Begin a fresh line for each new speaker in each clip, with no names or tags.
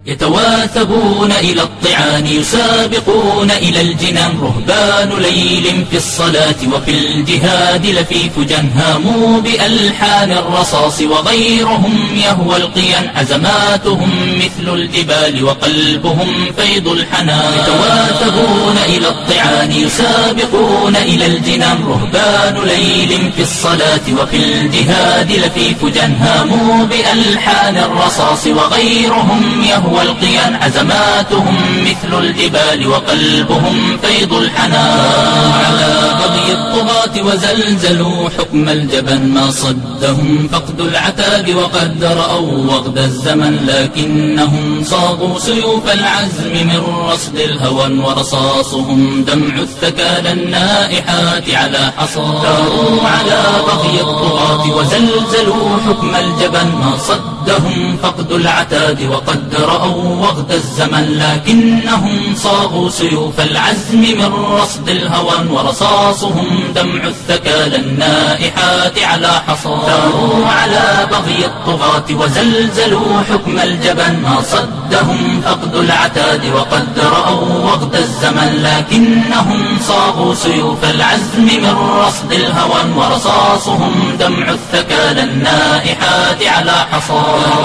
يتواثبون إلى الطعان يسابقون إلى الجنان رهبان ليل في الصلاة وفي الجهاد لفيف جن هاموا بألحان الرصاص وغيرهم يهوى القيان عزماتهم مثل الجبال وقلبهم فيض الحنان يتواثبون إلى الطعان يسابقون إلى الجنان رهبان ليل في الصلاة وفي الجهاد لفيف جن هاموا بألحان الرصاص وغيرهم يهوى القيان عزماتهم مثل الجبال وقلبهم فيض الحنان على بغي الطغاة وزلزلوا حكم الجبن ما صدهم فقد العتاب وقد رأوا وغد الزمن لكنهم صاغوا سيوف العزم من رصد الهوى ورصاصهم دمع الثكالى النائحات على حصى داروا على بغي الطغاة وزلزلوا حكم الجبن ما صدهم فقد العتاد وقد رأوا وغد الزمن لكنهم صاغوا سيوف العزم من رصد الهوى ورصاصهم دمع الثكالى النائحات على حصى داروا على بغي الطغاة وزلزلوا حكم الجبن ما صدهم فقد العتاد وقد رأوا وغد الزمن لكنهم صاغوا سيوف العزم من رصد الهوى ورصاصهم دمع الثكالى النائحات على حصى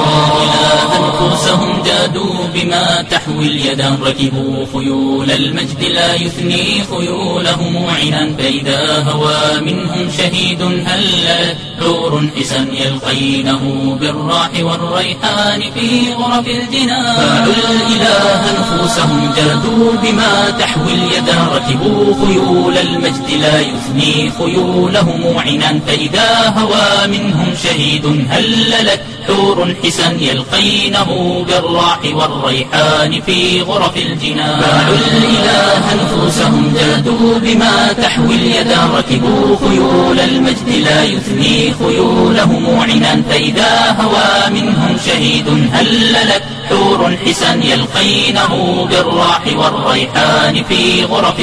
إلى أنفسهم جادوا بما تحوي اليدان ركبوا خيول المجد لا يثني خيولهم عنان فإذا هوى منهم شهيد هل حور حسن يلقينه بالراح والريحان في غرف الجنان فاعوا الإله نفوسهم جادوا بما تحوي اليدان ركبوا خيول المجد لا يثني خيولهم عنان فإذا هوى منهم شهيد هل لك حور حسن يلقينه بالراح والريحان في غرف الجنان باعوا الإله نفوسهم جادوا بما تحوي اليدان ركبوا خيول المجد لا يثني خيولهم عنان فإذا هوى منهم شهيد هل لك حور حسن يلقينه بالراح والريحان في غرف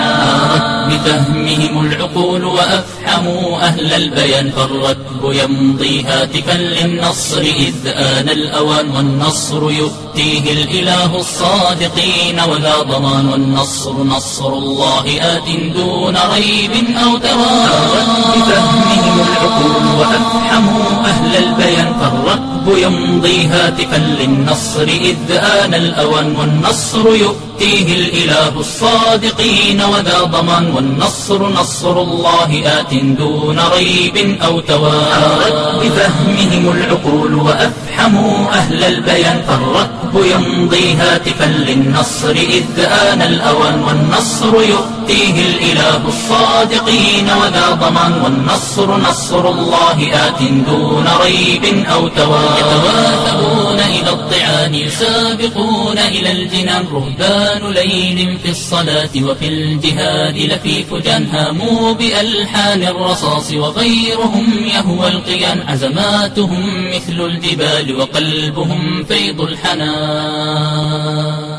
الجنان بفهمهم العقول وأفحموا أهل البيان فالركب يمضي هاتفا للنصر إذ آن الأوان والنصر يؤتيه الإله الصادقين ولا ضمان والنصر نصر الله آت دون ريب أو توان بفهمهم العقول وأفحموا أهل البيان فالركب يمضي هاتفا للنصر إذ آن الأوان والنصر يؤتيه الإله الصادقين وذا ضمان والنصر نصر الله آت دون ريب أو توان بفهمهم العقول وأفحموا أهل البيان فالركب يمضي هاتفا للنصر إذ آن الأوان والنصر يؤتيه الإله الصادقين وذا ضمان والنصر نصر الله آت دون ريب أو توان يتواثبون إلى الطعان يسابقون إلى الجنان رهبان ليل في الصلاة وفي الجهاد لفيف جان هاموا بألحان الرصاص وغيرهم يهوى القيان عزماتهم مثل الجبال وقلبهم فيض الحنان